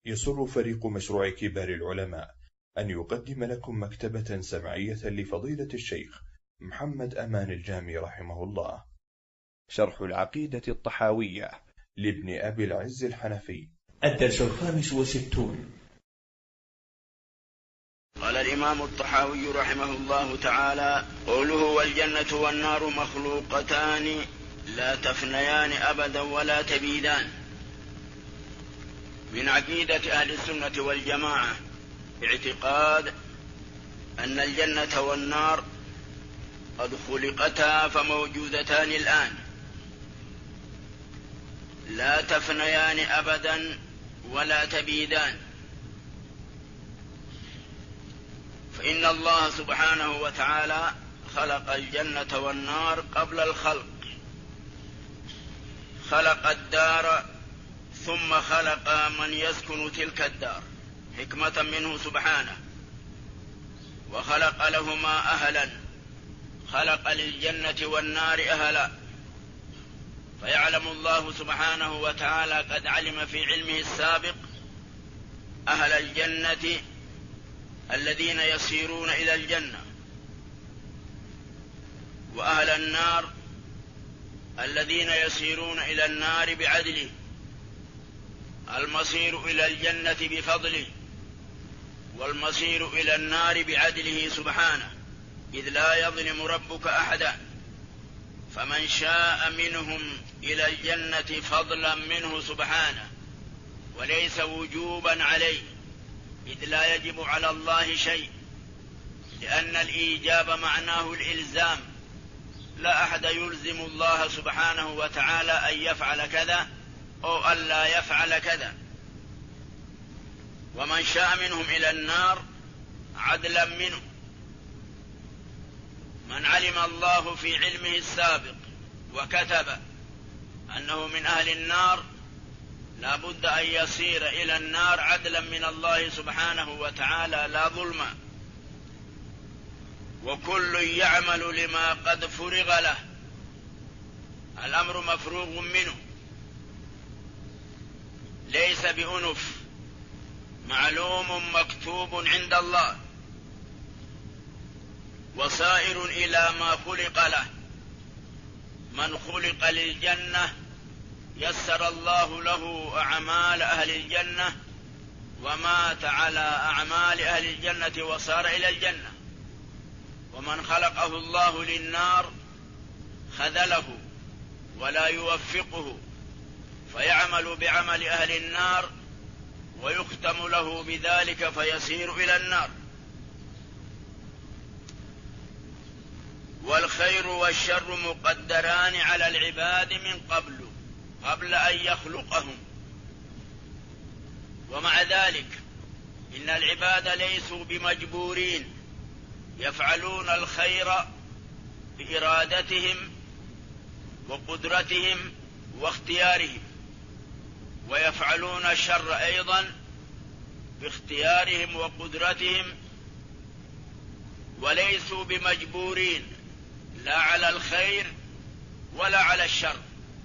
يسر فريق مشروع كبار العلماء أن يقدم لكم مكتبة سمعية لفضيلة الشيخ محمد أمان الجامي رحمه الله، شرح العقيدة الطحاوية لابن أبي العز الحنفي. الدرس 65. قال الإمام الطحاوي رحمه الله تعالى: قوله والجنة والنار مخلوقتان لا تفنيان أبدا ولا تبيدان. من عقيدة أهل السنة والجماعة اعتقاد أن الجنة والنار قد خلقتا فموجودتان الآن، لا تفنيان أبدا ولا تبيدان. فإن الله سبحانه وتعالى خلق الجنة والنار قبل الخلق، خلق الدار ثم خلق من يسكن تلك الدار حكمة منه سبحانه، وخلق لهما أهلا، خلق للجنة والنار أهلا. فيعلم الله سبحانه وتعالى قد علم في علمه السابق أهل الجنة الذين يسيرون إلى الجنة، وأهل النار الذين يسيرون إلى النار بعدله، المصير إلى الجنة بفضله والمصير إلى النار بعدله سبحانه، إذ لا يظلم ربك أحدا. فمن شاء منهم إلى الجنة فضلا منه سبحانه وليس وجوبا عليه، إذ لا يجب على الله شيء، لأن الإيجاب معناه الإلزام، لا أحد يلزم الله سبحانه وتعالى أن يفعل كذا أو أن لا يفعل كذا. ومن شاء منهم إلى النار عدلا منه، من علم الله في علمه السابق وكتب أنه من أهل النار لا بد أن يصير إلى النار عدلا من الله سبحانه وتعالى لا ظلما. وكل يعمل لما قد فرغ له، الأمر مفروغ منه، ليس بأنف، معلوم مكتوب عند الله، وصائر إلى ما خلق له. من خلق للجنة يسر الله له أعمال أهل الجنة ومات على أعمال أهل الجنة وصار إلى الجنة. ومن خلقه الله للنار خذله ولا يوفقه، فيعمل بعمل أهل النار ويختم له بذلك فيسير إلى النار. والخير والشر مقدران على العباد من قبل أن يخلقهم. ومع ذلك إن العباد ليسوا بمجبورين، يفعلون الخير بإرادتهم وقدرتهم واختيارهم، ويفعلون الشر أيضا باختيارهم وقدرتهم، وليسوا بمجبورين لا على الخير ولا على الشر.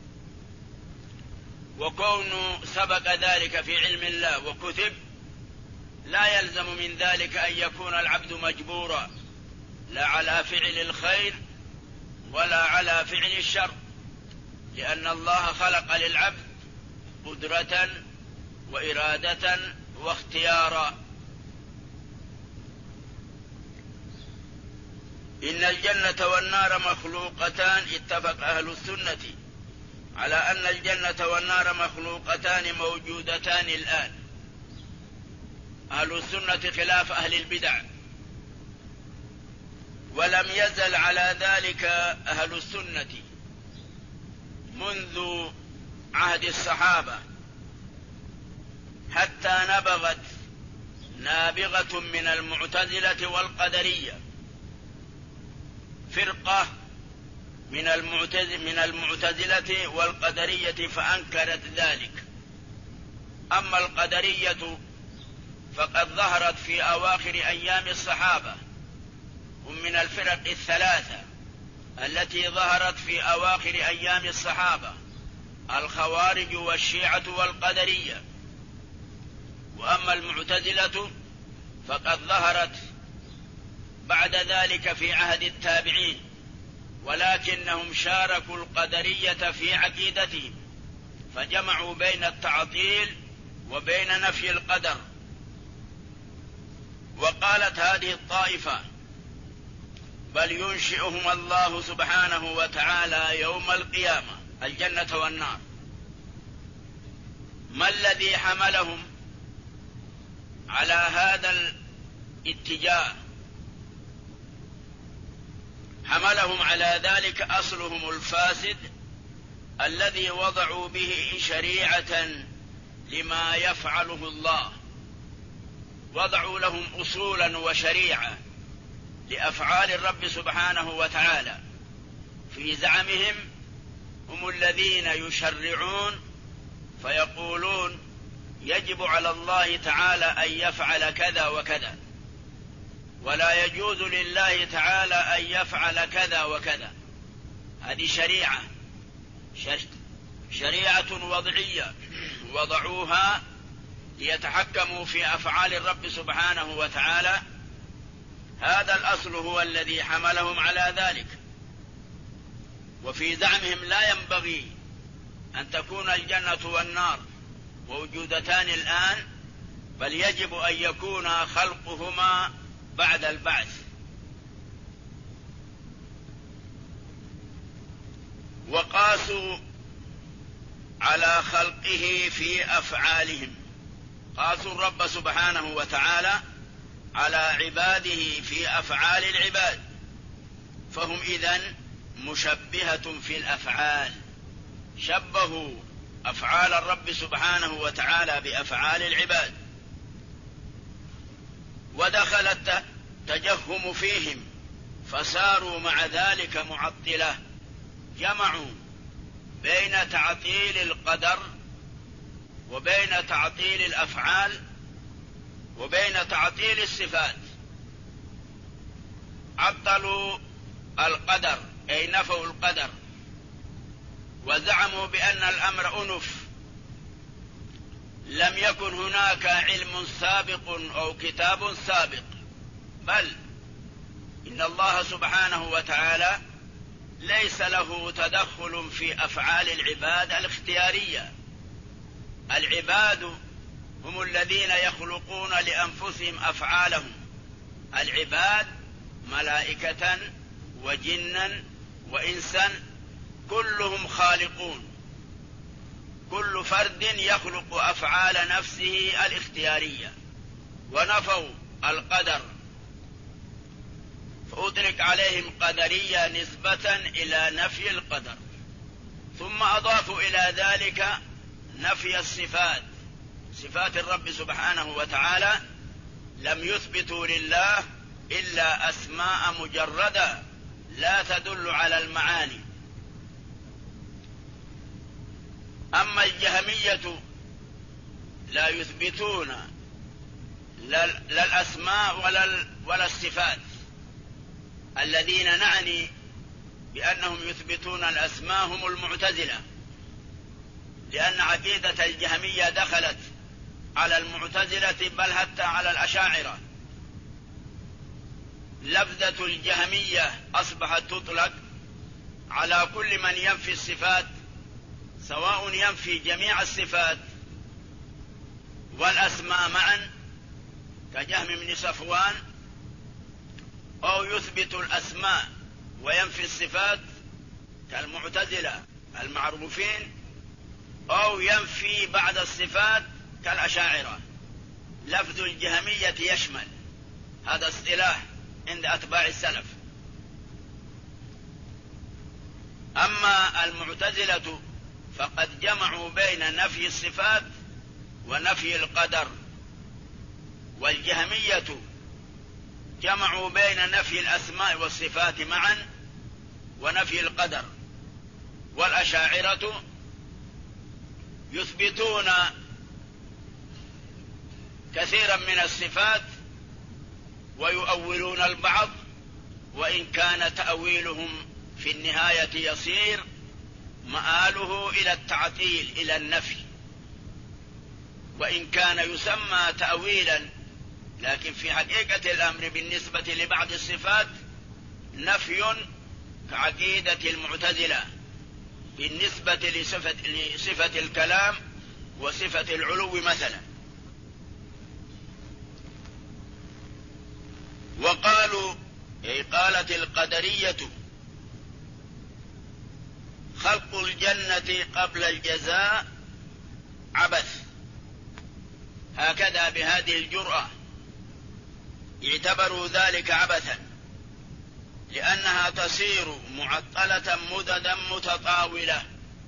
وكون سبق ذلك في علم الله وكتب لا يلزم من ذلك أن يكون العبد مجبورا لا على فعل الخير ولا على فعل الشر، لأن الله خلق للعبد قدرة وإرادة واختيارا. إن الجنة والنار مخلوقتان، اتفق أهل السنة على أن الجنة والنار مخلوقتان موجودتان الآن. أهل السنة خلاف أهل البدع، ولم يزل على ذلك أهل السنة منذ عهد الصحابة حتى نبغت نابغة من المعتزلة والقدرية، فرقة من المعتزلة والقدرية فأنكرت ذلك. أما القدرية فقد ظهرت في أواخر أيام الصحابة، هم من الفرق الثلاثة التي ظهرت في أواخر أيام الصحابة: الخوارج والشيعة والقدرية. وأما المعتزلة فقد ظهرت بعد ذلك في عهد التابعين، ولكنهم شاركوا القدرية في عقيدتهم، فجمعوا بين التعطيل وبين نفي القدر. وقالت هذه الطائفة: بل ينشئهم الله سبحانه وتعالى يوم القيامة الجنة والنار. ما الذي حملهم على هذا الاتجاه؟ حملهم على ذلك أصلهم الفاسد الذي وضعوا به شريعة لما يفعله الله، وضعوا لهم أصولا وشريعة لأفعال الرب سبحانه وتعالى. في زعمهم هم الذين يشرعون فيقولون يجب على الله تعالى أن يفعل كذا وكذا، ولا يجوز لله تعالى أن يفعل كذا وكذا. هذه شريعة وضعية وضعوها ليتحكموا في أفعال الرب سبحانه وتعالى. هذا الأصل هو الذي حملهم على ذلك. وفي زعمهم لا ينبغي أن تكون الجنة والنار موجودتان الآن، بل يجب أن يكون خلقهما بعد البعث. وقاسوا على خلقه في أفعالهم، قاسوا الرب سبحانه وتعالى على عباده في أفعال العباد، فهم إذن مشبهة في الأفعال، شبهوا أفعال الرب سبحانه وتعالى بأفعال العباد. ودخل التجهم فيهم فصاروا مع ذلك معطلة، جمعوا بين تعطيل القدر وبين تعطيل الأفعال وبين تعطيل الصفات. عطلوا القدر أي نفوا القدر، وزعموا بأن الأمر أنف، لم يكن هناك علم سابق أو كتاب سابق، بل إن الله سبحانه وتعالى ليس له تدخل في أفعال العباد الاختيارية. العباد هم الذين يخلقون لأنفسهم أفعالهم، العباد ملائكة وجنا وإنسا كلهم خالقون، كل فرد يخلق أفعال نفسه الاختيارية. ونفوا القدر فأطلق عليهم قدرية نسبة إلى نفي القدر، ثم أضافوا إلى ذلك نفي الصفات، صفات الرب سبحانه وتعالى لم يثبتوا لله إلا أسماء مجردة لا تدل على المعاني. أما الجهمية لا يثبتون لا الأسماء ولا الصفات. الذين نعني بأنهم يثبتون الأسماء هم المعتزلة، لأن عقيدة الجهمية دخلت على المعتزلة بل حتى على الأشاعرة. لفظة الجهمية أصبحت تطلق على كل من ينفي الصفات، سواء ينفي جميع الصفات والأسماء معا كجهم بن صفوان، أو يثبت الأسماء وينفي الصفات كالمعتزلة المعروفين، أو ينفي بعض الصفات كالأشاعرة. لفظ الجهمية يشمل، هذا اصطلاح عند أتباع السلف. أما المعتزلة فقد جمعوا بين نفي الصفات ونفي القدر، والجهمية جمعوا بين نفي الأسماء والصفات معا ونفي القدر، والأشاعرة يثبتون كثيرا من الصفات ويؤولون البعض، وإن كان تأويلهم في النهاية يصير مآله إلى التعطيل إلى النفي. وإن كان يسمى تأويلا، لكن في حقيقة الأمر بالنسبة لبعض الصفات نفي كعقيدة المعتزلة بالنسبة لصفة الكلام وصفة العلو مثلا. وقالوا أي قالت القدرية خلق الجنة قبل الجزاء عبث، هكذا بهذه الجرأة اعتبروا ذلك عبثا، لأنها تصير معطلة مددا متطاولة.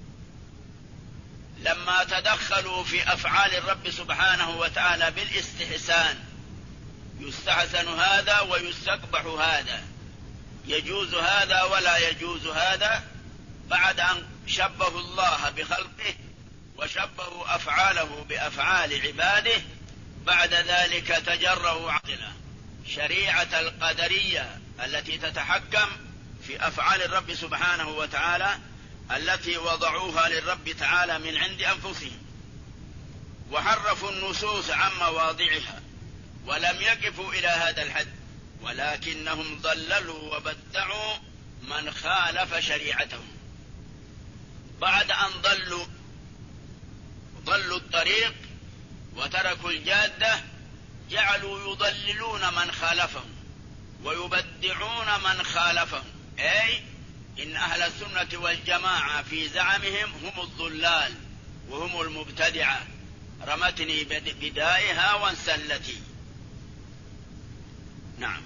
لما تدخلوا في أفعال الرب سبحانه وتعالى بالاستحسان، يستحسن هذا ويستقبح هذا، يجوز هذا ولا يجوز هذا، بعد أن شبهوا الله بخلقه وشبهوا أفعاله بأفعال عباده، بعد ذلك تجرؤوا عقلا شريعة القدرية التي تتحكم في أفعال الرب سبحانه وتعالى التي وضعوها للرب تعالى من عند أنفسهم، وحرفوا النصوص عن مواضعها، ولم يقفوا إلى هذا الحد، ولكنهم ضللوا وبدعوا من خالف شريعتهم. بعد أن ضلوا الطريق وتركوا الجادة، جعلوا يضللون من خالفهم ويبدعون من خالفهم، أي إن أهل السنة والجماعة في زعمهم هم الضلال وهم المبتدعة، رمتني بدائها وانسلتي. نعم.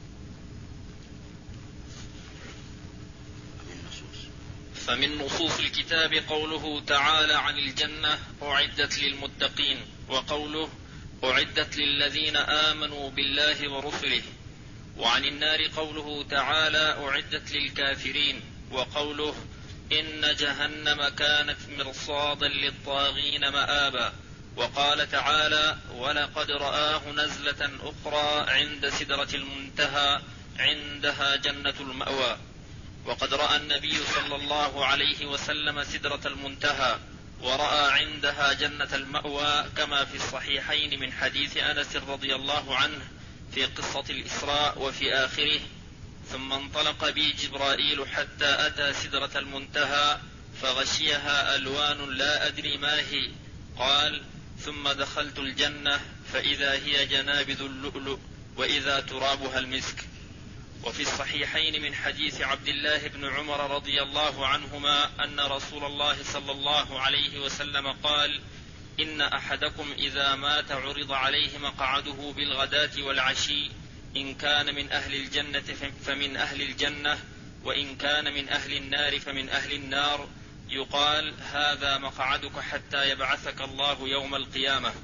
فمن نصوص الكتاب قوله تعالى عن الجنة أعدت للمتقين، وقوله أعدت للذين آمنوا بالله ورسله، وعن النار قوله تعالى أعدت للكافرين، وقوله إن جهنم كانت مرصادا للطاغين مآبا، وقال تعالى ولقد رآه نزلة أخرى عند سدرة المنتهى عندها جنة المأوى. وقد رأى النبي صلى الله عليه وسلم سدرة المنتهى ورأى عندها جنة المأوى، كما في الصحيحين من حديث أنس رضي الله عنه في قصة الإسراء وفي آخره: ثم انطلق بي جبرائيل حتى أتى سدرة المنتهى فغشيها ألوان لا أدري ما هي، قال: ثم دخلت الجنة فإذا هي جنابذ اللؤلؤ وإذا ترابها المسك. وفي الصحيحين من حديث عبد الله بن عمر رضي الله عنهما أن رسول الله صلى الله عليه وسلم قال: إن أحدكم إذا مات عرض عليه مقعده بالغداة والعشي، إن كان من أهل الجنة فمن أهل الجنة، وإن كان من أهل النار فمن أهل النار، يقال: هذا مقعدك حتى يبعثك الله يوم القيامة.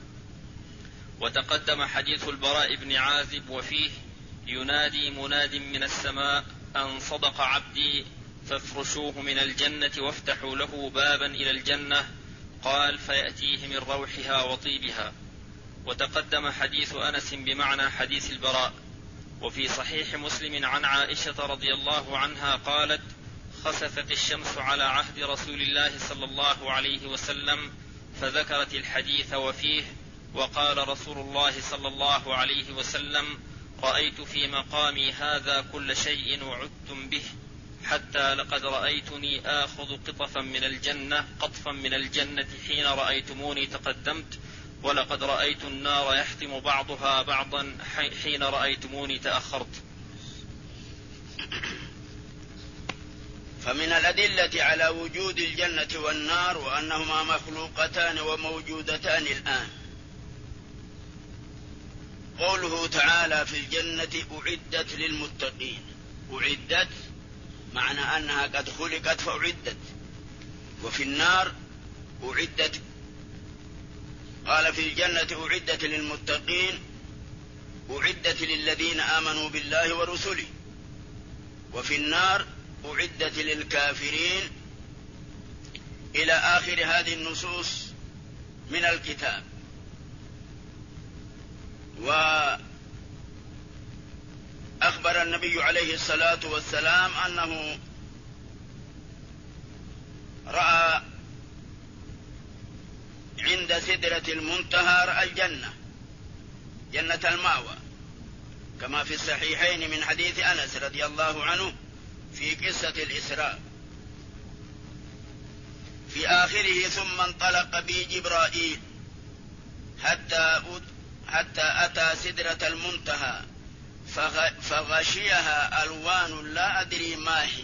وتقدم حديث البراء بن عازب وفيه: ينادي مناد من السماء أن صدق عبدي فافرشوه من الجنة وافتحوا له بابا إلى الجنة، قال: فيأتيه من روحها وطيبها. وتقدم حديث أنس بمعنى حديث البراء. وفي صحيح مسلم عن عائشة رضي الله عنها قالت: خسفت الشمس على عهد رسول الله صلى الله عليه وسلم، فذكرت الحديث وفيه: وقال رسول الله صلى الله عليه وسلم: رأيت في مقامي هذا كل شيء وعدتم به، حتى لقد رأيتني آخذ قطفا من الجنة حين رأيتموني تقدمت، ولقد رأيت النار يحطم بعضها بعضا حين رأيتموني تأخرت. فمن الأدلة على وجود الجنة والنار وأنهما مخلوقتان وموجودتان الآن قوله تعالى: في الجنة أعدت للمتقين. أعدت معنى أنها قد خلقت فأعدت، وفي النار أعدت. قال: في الجنة أعدت للمتقين، أعدت للذين آمنوا بالله ورسله، وفي النار أعدت للكافرين، إلى آخر هذه النصوص من الكتاب. وأخبر النبي عليه الصلاة والسلام أنه رأى عند عند سدرة المنتهى رأى الجنة، جنة المأوى، كما في الصحيحين من حديث أنس رضي الله عنه في قصة الإسراء. في آخره ثم انطلق بي جبرائيل حتى أتى سدرة المنتهى فغشيها ألوان لا أدري ما هي.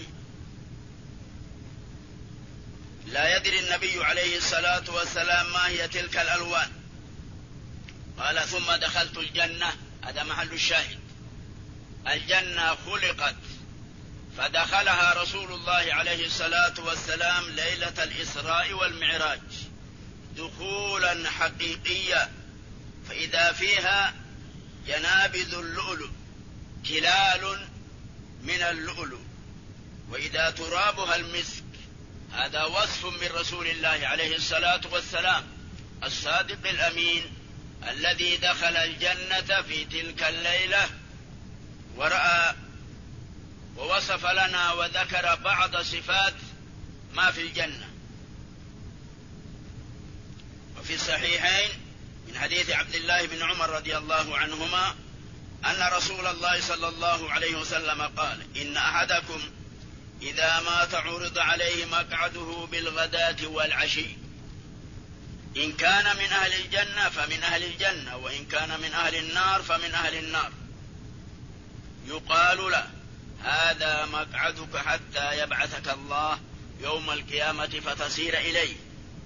لا يدري النبي عليه الصلاة والسلام ما هي تلك الألوان. قال ثم دخلت الجنة، هذا محل الشاهد، الجنة خلقت فدخلها رسول الله عليه الصلاة والسلام ليلة الإسراء والمعراج دخولا حقيقيا، فإذا فيها ينابذ اللؤلؤ كلال من اللؤلؤ، وإذا ترابها المسك. هذا وصف من رسول الله عليه الصلاة والسلام الصادق الأمين الذي دخل الجنة في تلك الليلة ورأى ووصف لنا وذكر بعض صفات ما في الجنة. وفي الصحيحين من حديث عبد الله بن عمر رضي الله عنهما أن رسول الله صلى الله عليه وسلم قال: إن أحدكم إذا مات عرض عليه مقعده بالغداة والعشي، إن كان من أهل الجنة فمن أهل الجنة، وإن كان من أهل النار فمن أهل النار، يقال له: هذا مقعدك حتى يبعثك الله يوم القيامة فتصير إليه،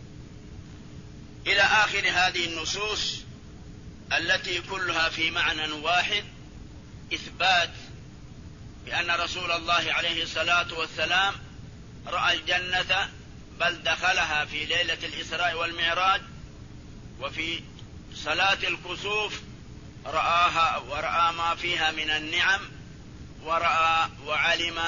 إلى آخر هذه النصوص التي كلها في معنى واحد، إثبات بأن رسول الله عليه الصلاة والسلام رأى الجنة، بل دخلها في ليلة الإسراء والمعراج، وفي صلاة الكسوف رآها ورأى ما فيها من النعم، ورأى وعلم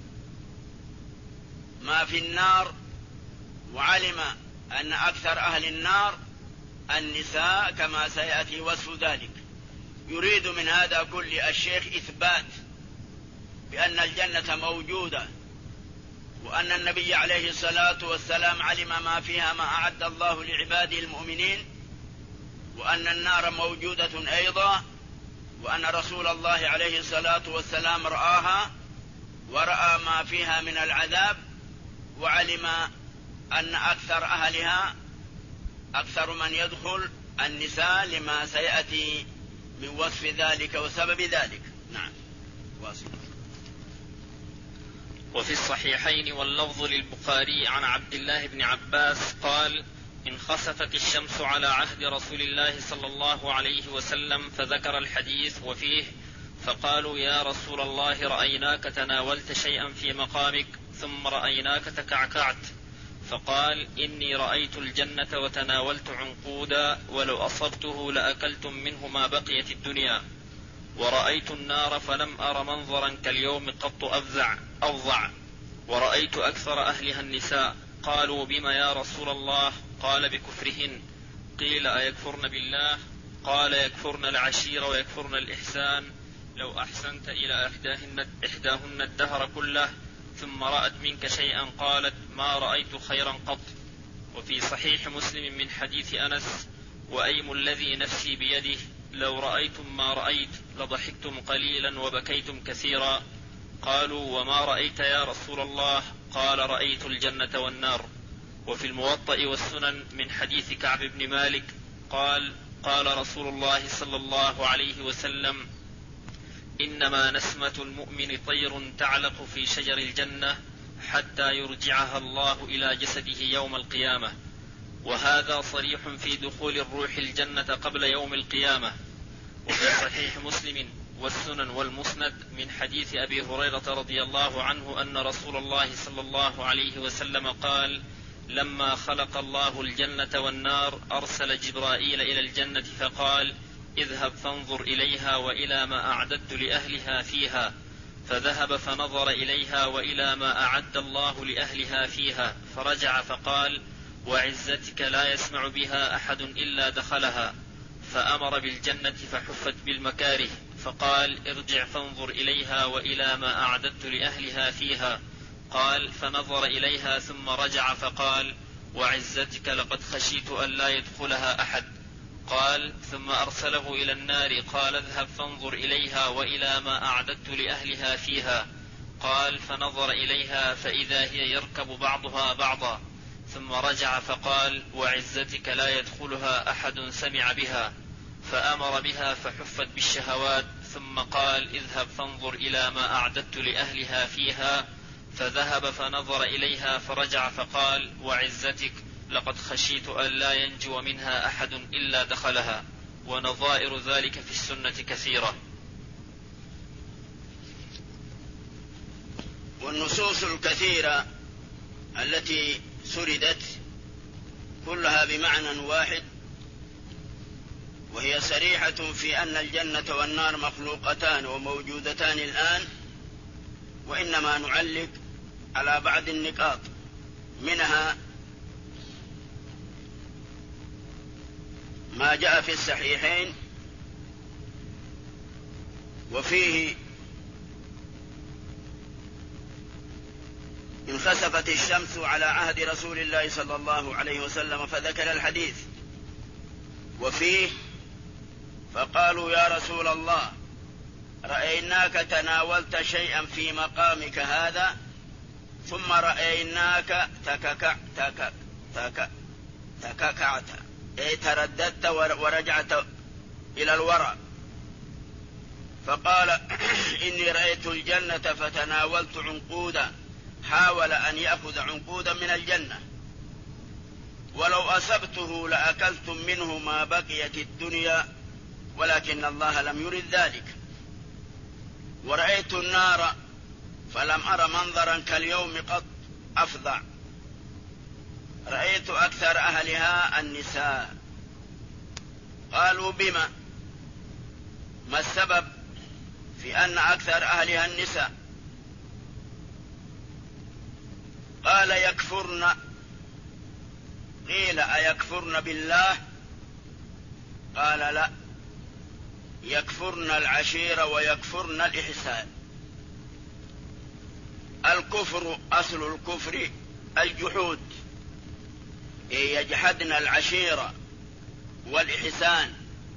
ما في النار، وعلم أن أكثر أهل النار النساء كما سيأتي وصف ذلك. يريد من هذا كل الشيخ إثبات بأن الجنة موجودة، وأن النبي عليه الصلاة والسلام علم ما فيها ما أعد الله لعباده المؤمنين، وأن النار موجودة أيضا، وأن رسول الله عليه الصلاة والسلام رآها ورأى ما فيها من العذاب، وعلم أن أكثر أهلها أكثر من يدخل النساء لما سيأتي من وصف ذلك وسبب ذلك. نعم. واصل. وفي الصحيحين واللفظ للبخاري عن عبد الله بن عباس قال: انخسفت الشمس على عهد رسول الله صلى الله عليه وسلم، فذكر الحديث وفيه: فقالوا: يا رسول الله، رأيناك تناولت شيئا في مقامك ثم رأيناك تكعكعت. فقال: إني رأيت الجنة وتناولت عنقودا، ولو أصبته لأكلتم منه ما بقيت الدنيا، ورأيت النار فلم أر منظرا كاليوم قط أفظع، ورأيت أكثر أهلها النساء. قالوا: بما يا رسول الله؟ قال: بكفرهن. قيل: أيكفرن بالله؟ قال: يكفرن العشير ويكفرن الإحسان. لو أحسنت إلى إحداهن الدهر كله ثم رأت منك شيئا قالت: ما رأيت خيرا قط. وفي صحيح مسلم من حديث أنس: وأيم الذي نفسي بيده لو رأيتم ما رأيت لضحكتم قليلا وبكيتم كثيرا. قالوا: وما رأيت يا رسول الله؟ قال: رأيت الجنة والنار. وفي الموطأ والسنن من حديث كعب بن مالك قال: قال رسول الله صلى الله عليه وسلم: إنما نسمة المؤمن طير تعلق في شجر الجنة حتى يرجعها الله إلى جسده يوم القيامة. وهذا صريح في دخول الروح الجنة قبل يوم القيامة. وفي صحيح مسلم والسنن والمسند من حديث أبي هريرة رضي الله عنه أن رسول الله صلى الله عليه وسلم قال: لما خلق الله الجنة والنار أرسل جبرائيل إلى الجنة فقال: اذهب فانظر إليها وإلى ما أعددت لأهلها فيها. فذهب فنظر إليها وإلى ما أعد الله لأهلها فيها، فرجع فقال: وعزتك لا يسمع بها أحد إلا دخلها. فأمر بالجنة فحفت بالمكاره، فقال: ارجع فانظر إليها وإلى ما أعددت لأهلها فيها. قال: فنظر إليها ثم رجع فقال: وعزتك لقد خشيت أن لا يدخلها أحد. قال: ثم أرسله إلى النار قال: اذهب فانظر إليها وإلى ما أعددت لأهلها فيها. قال: فنظر إليها فإذا هي يركب بعضها بعضا، ثم رجع فقال: وعزتك لا يدخلها أحد سمع بها. فأمر بها فحفت بالشهوات، ثم قال: اذهب فانظر إلى ما أعددت لأهلها فيها. فذهب فنظر إليها فرجع فقال: وعزتك لقد خشيت أن لا ينجو منها أحد إلا دخلها. ونظائر ذلك في السنة كثيرة. والنصوص الكثيرة التي سردت كلها بمعنى واحد، وهي صريحة في أن الجنة والنار مخلوقتان وموجودتان الآن، وإنما نعلق على بعض النقاط منها ما جاء في الصحيحين وفيه: انخسفت الشمس على عهد رسول الله صلى الله عليه وسلم فذكر الحديث، وفيه: فقالوا يا رسول الله رأيناك تناولت شيئا في مقامك هذا، ثم رأيناك تككعت، أي ترددت ورجعت إلى الوراء. فقال: إني رأيت الجنة فتناولت عنقودا، حاول أن يأخذ عنقودا من الجنة، ولو أصبته لأكلتم منه ما بقيت الدنيا، ولكن الله لم يرد ذلك. ورأيت النار فلم أر منظرا كاليوم قط أفظع، رأيت أكثر أهلها النساء. قالوا: بما؟ ما السبب في أن أكثر أهلها النساء؟ قال: يكفرن. قيل: أيكفرن بالله؟ قال: لا، يكفرن العشيرة ويكفرن الإحسان. الكفر أصل الكفر الجحود، يجحدن العشيرة والإحسان،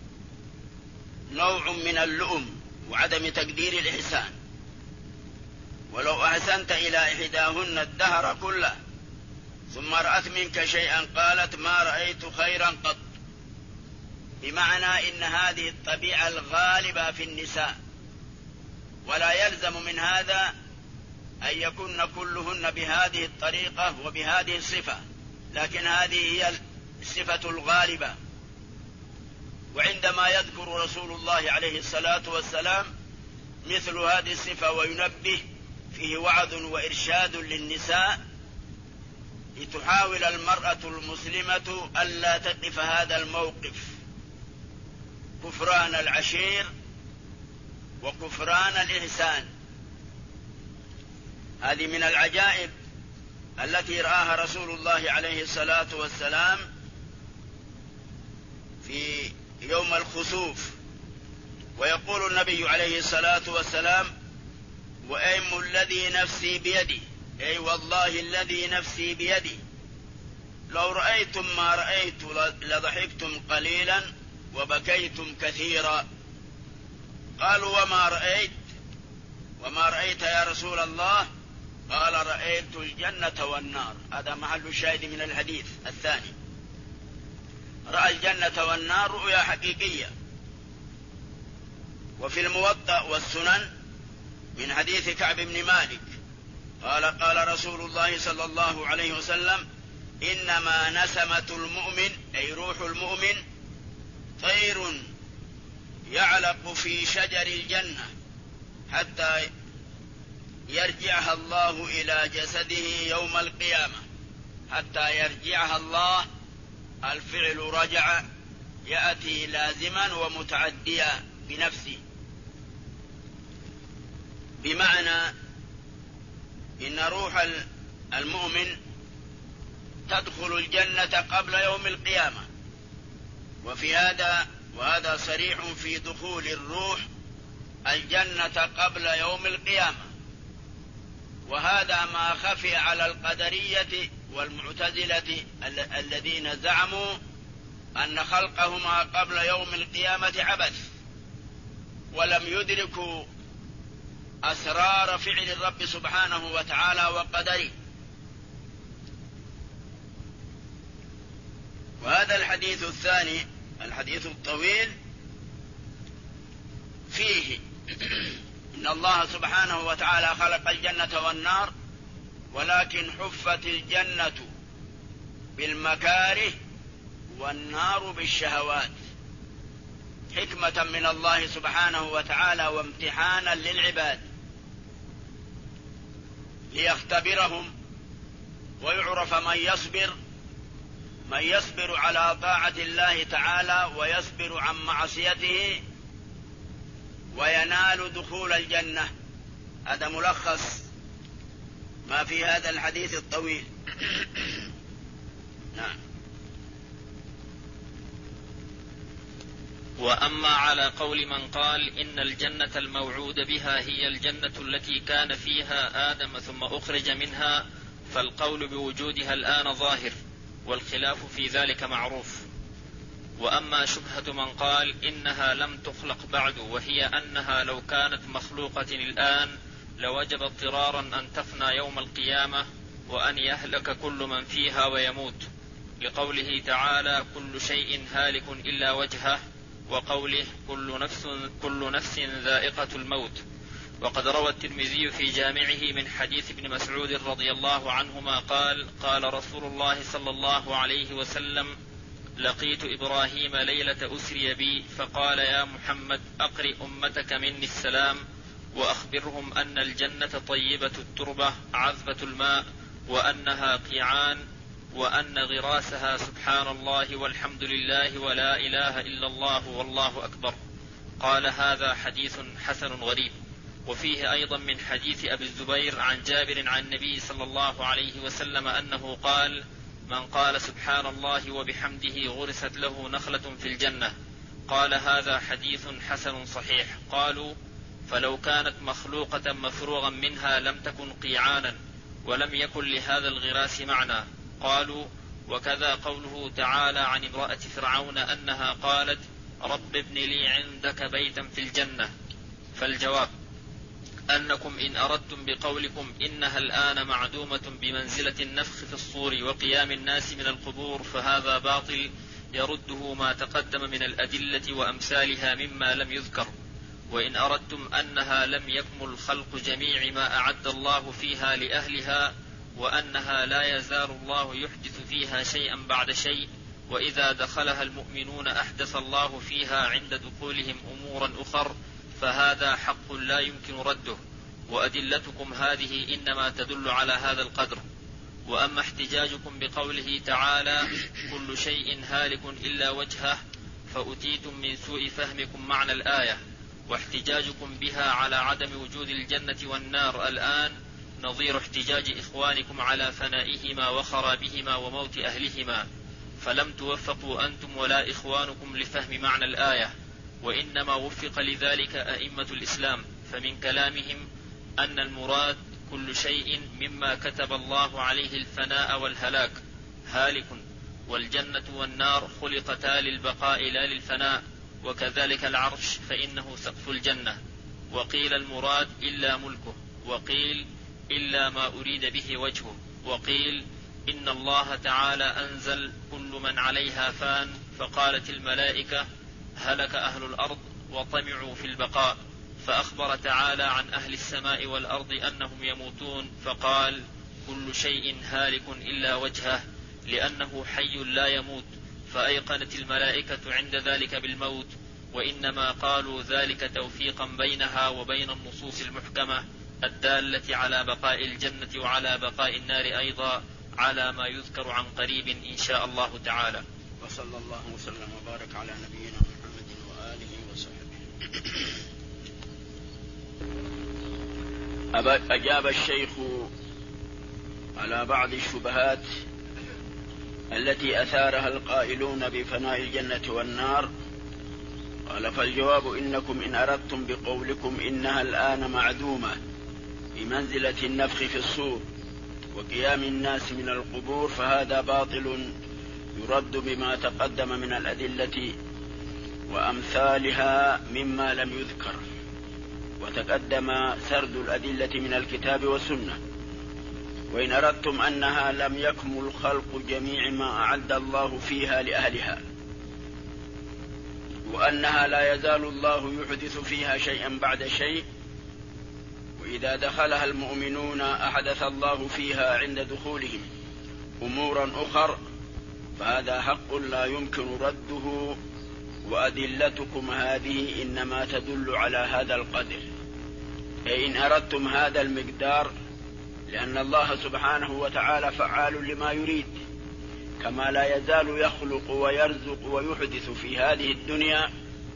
نوع من اللؤم وعدم تقدير الإحسان. ولو أحسنت إلى إحداهن الدهر كله ثم رأت منك شيئا قالت: ما رأيت خيرا قط، بمعنى إن هذه الطبيعة الغالبة في النساء، ولا يلزم من هذا أن يكن كلهن بهذه الطريقة وبهذه الصفة، لكن هذه هي الصفة الغالبة. وعندما يذكر رسول الله عليه الصلاة والسلام مثل هذه الصفة وينبه، فيه وعظ وإرشاد للنساء لتحاول المرأة المسلمة ألا تقف هذا الموقف، كفران العشير وكفران الإحسان. هذه من العجائب التي رآها رسول الله عليه الصلاة والسلام في يوم الخسوف. ويقول النبي عليه الصلاة والسلام: وأيم الذي نفسي بيدي، أي والله الذي نفسي بيدي، لو رأيتم ما رأيت لضحكتم قليلا وبكيتم كثيرا. قالوا: وما رأيت يا رسول الله؟ قال: رأيت الجنة والنار. هذا محل الشاهد من الحديث الثاني، رأى الجنة والنار رؤيا حقيقية. وفي الموطأ والسنن من حديث كعب بن مالك قال رسول الله صلى الله عليه وسلم: إنما نسمة المؤمن، أي روح المؤمن، طير يعلق في شجر الجنة حتى يرجعها الله إلى جسده يوم القيامة. حتى يرجعها الله، الفعل رجع يأتي لازما ومتعديا بنفسه، بمعنى إن روح المؤمن تدخل الجنة قبل يوم القيامة. وهذا صريح في دخول الروح الجنة قبل يوم القيامة. وهذا ما خفي على القدرية والمعتزلة الذين زعموا أن خلقهما قبل يوم القيامة عبث، ولم يدركوا أسرار فعل الرب سبحانه وتعالى وقدره. وهذا الحديث الثاني، الحديث الطويل، فيه إن الله سبحانه وتعالى خلق الجنة والنار، ولكن حفت الجنة بالمكاره والنار بالشهوات، حكمة من الله سبحانه وتعالى وامتحانا للعباد ليختبرهم ويعرف من يصبر على طاعة الله تعالى ويصبر عن معصيته وينال دخول الجنة. هذا ملخص ما في هذا الحديث الطويل. نعم. وأما على قول من قال إن الجنة الموعود بها هي الجنة التي كان فيها آدم ثم أخرج منها، فالقول بوجودها الآن ظاهر، والخلاف في ذلك معروف. وأما شبهة من قال إنها لم تخلق بعد، وهي أنها لو كانت مخلوقة الآن لوجب اضطرارا أن تفنى يوم القيامة وأن يهلك كل من فيها ويموت، لقوله تعالى كل شيء هالك إلا وجهه، وقوله كل نفس ذائقة الموت. وقد روى الترمذي في جامعه من حديث ابن مسعود رضي الله عنهما قال قال رسول الله صلى الله عليه وسلم لقيت إبراهيم ليلة أسري بي فقال يا محمد أقرئ أمتك مني السلام وأخبرهم أن الجنة طيبة التربة عذبة الماء وأنها قيعان وأن غراسها سبحان الله والحمد لله ولا إله إلا الله والله أكبر. قال هذا حديث حسن غريب. وفيه أيضا من حديث أبي الزبير عن جابر عن النبي صلى الله عليه وسلم أنه قال من قال سبحان الله وبحمده غرست له نخلة في الجنة. قال هذا حديث حسن صحيح. قالوا فلو كانت مخلوقة مفروغا منها لم تكن قيعانا ولم يكن لهذا الغراس معنى. قالوا وكذا قوله تعالى عن امرأة فرعون أنها قالت رب ابن لي عندك بيتا في الجنة. فالجواب أنكم إن أردتم بقولكم إنها الآن معدومة بمنزلة النفخ في الصور وقيام الناس من القبور فهذا باطل يرده ما تقدم من الأدلة وأمثالها مما لم يذكر. وإن أردتم أنها لم يكمل خلق جميع ما أعد الله فيها لأهلها وأنها لا يزال الله يحدث فيها شيئا بعد شيء وإذا دخلها المؤمنون أحدث الله فيها عند دخولهم أمورا أخر فهذا حق لا يمكن رده، وأدلتكم هذه إنما تدل على هذا القدر. وأما احتجاجكم بقوله تعالى كل شيء هالك إلا وجهه فأتيتم من سوء فهمكم معنى الآية، واحتجاجكم بها على عدم وجود الجنة والنار الآن نظير احتجاج إخوانكم على فنائهما وخرابهما وموت أهلهما، فلم توفقوا أنتم ولا إخوانكم لفهم معنى الآية، وإنما وفق لذلك أئمة الإسلام، فمن كلامهم أن المراد كل شيء مما كتب الله عليه الفناء والهلاك هالك، والجنة والنار خلقتا للبقاء لا للفناء، وكذلك العرش فإنه سقف الجنة. وقيل المراد إلا ملكه، وقيل إلا ما أريد به وجهه، وقيل إن الله تعالى أنزل كل من عليها فان، فقالت الملائكة هلك أهل الأرض وطمعوا في البقاء، فأخبر تعالى عن أهل السماء والأرض أنهم يموتون فقال كل شيء هالك إلا وجهه لأنه حي لا يموت، فأيقنت الملائكة عند ذلك بالموت، وإنما قالوا ذلك توفيقا بينها وبين النصوص المحكمة الدالة على بقاء الجنة وعلى بقاء النار أيضا على ما يذكر عن قريب إن شاء الله تعالى. وصلى الله وسلم وبارك على نبينا محمد وآله وصحبه. أجاب الشيخ على بعض الشبهات التي أثارها القائلون بفناء الجنة والنار. قال فالجواب إنكم إن أردتم بقولكم إنها الآن معدومة بمنزلة النفخ في الصور وقيام الناس من القبور، فهذا باطل يرد بما تقدم من الأدلة وأمثالها مما لم يذكر، وتقدم سرد الأدلة من الكتاب والسنة. وإن أردتم أنها لم يكمل خلق جميع ما أعد الله فيها لأهلها، وأنها لا يزال الله يحدث فيها شيئا بعد شيء، وإذا دخلها المؤمنون أحدث الله فيها عند دخولهم أمورا أخر، فهذا حق لا يمكن رده، وأدلتكم هذه إنما تدل على هذا القدر. أي إن أردتم هذا المقدار، لأن الله سبحانه وتعالى فعال لما يريد، كما لا يزال يخلق ويرزق ويحدث في هذه الدنيا،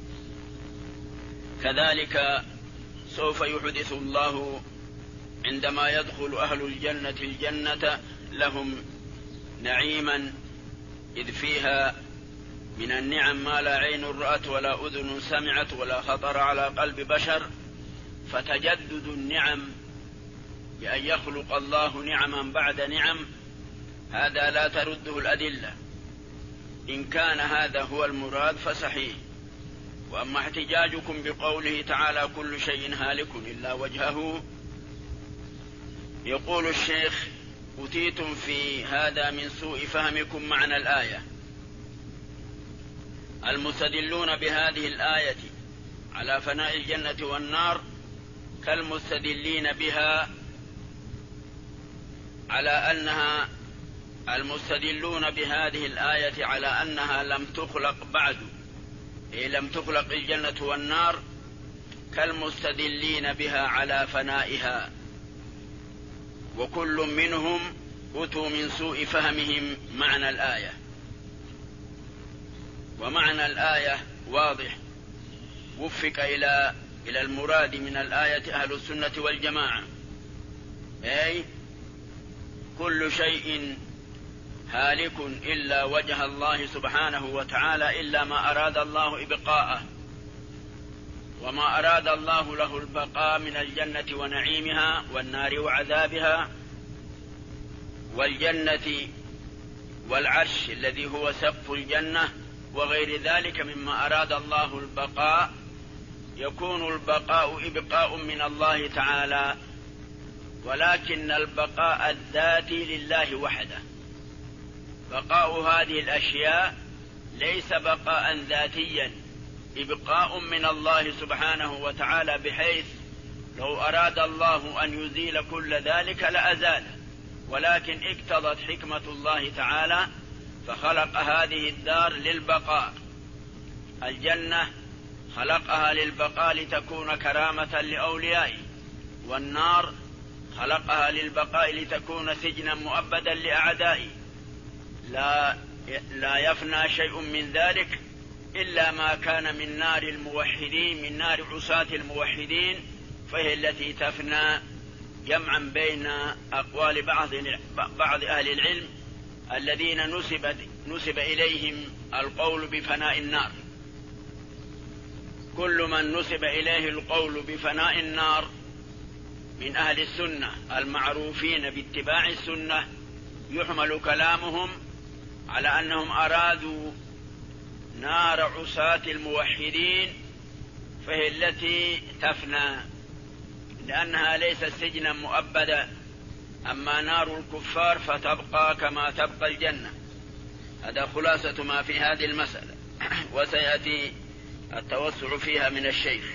كذلك سوف يحدث الله عندما يدخل أهل الجنة الجنة لهم نعيما، إذ فيها من النعم ما لا عين رأت ولا أذن سمعت ولا خطر على قلب بشر. فتجدد النعم بأن يخلق الله نعما بعد نعم، هذا لا ترده الأدلة. إن كان هذا هو المراد فصحيح. وأما احتجاجكم بقوله تعالى كل شيء هالك إلا وجهه، يقول الشيخ: أتيتم في هذا من سوء فهمكم معنى الآية. المستدلون بهذه الآية على فناء الجنة والنار كالمستدلين بها على أنها المستدلون بهذه الآية على أنها لم تخلق بعد، لم تخلق الجنة والنار، كالمستدلين بها على فنائها، وكل منهم أتوا من سوء فهمهم معنى الآية. ومعنى الآية واضح، وفق إلى المراد من الآية أهل السنة والجماعة، أي كل شيء هالك إلا وجه الله سبحانه وتعالى، إلا ما أراد الله إبقاءه، وما أراد الله له البقاء من الجنة ونعيمها والنار وعذابها والجنة والعرش الذي هو سقف الجنة وغير ذلك مما أراد الله البقاء، يكون البقاء إبقاء من الله تعالى، ولكن البقاء الذاتي لله وحده. بقاء هذه الأشياء ليس بقاء ذاتيا، إبقاء من الله سبحانه وتعالى، بحيث لو أراد الله أن يزيل كل ذلك لأزال، ولكن اقتضت حكمة الله تعالى فخلق هذه الدار للبقاء. الجنة خلقها للبقاء لتكون كرامة لأوليائه، والنار خلقها للبقاء لتكون سجنا مؤبدا لأعدائه. لا يفنى شيء من ذلك إلا ما كان من نار الموحدين، من نار عصاة الموحدين، فهي التي تفنى، جمعا بين أقوال بعض أهل العلم الذين نسب إليهم القول بفناء النار. كل من نسب إليه القول بفناء النار من أهل السنة المعروفين باتباع السنة يحمل كلامهم على أنهم أرادوا نار عصاة الموحدين، فهي التي تفنى لأنها ليست سجنا مؤبدا. أما نار الكفار فتبقى كما تبقى الجنة. هذا خلاصة ما في هذه المسألة، وسيأتي التوسع فيها من الشيخ.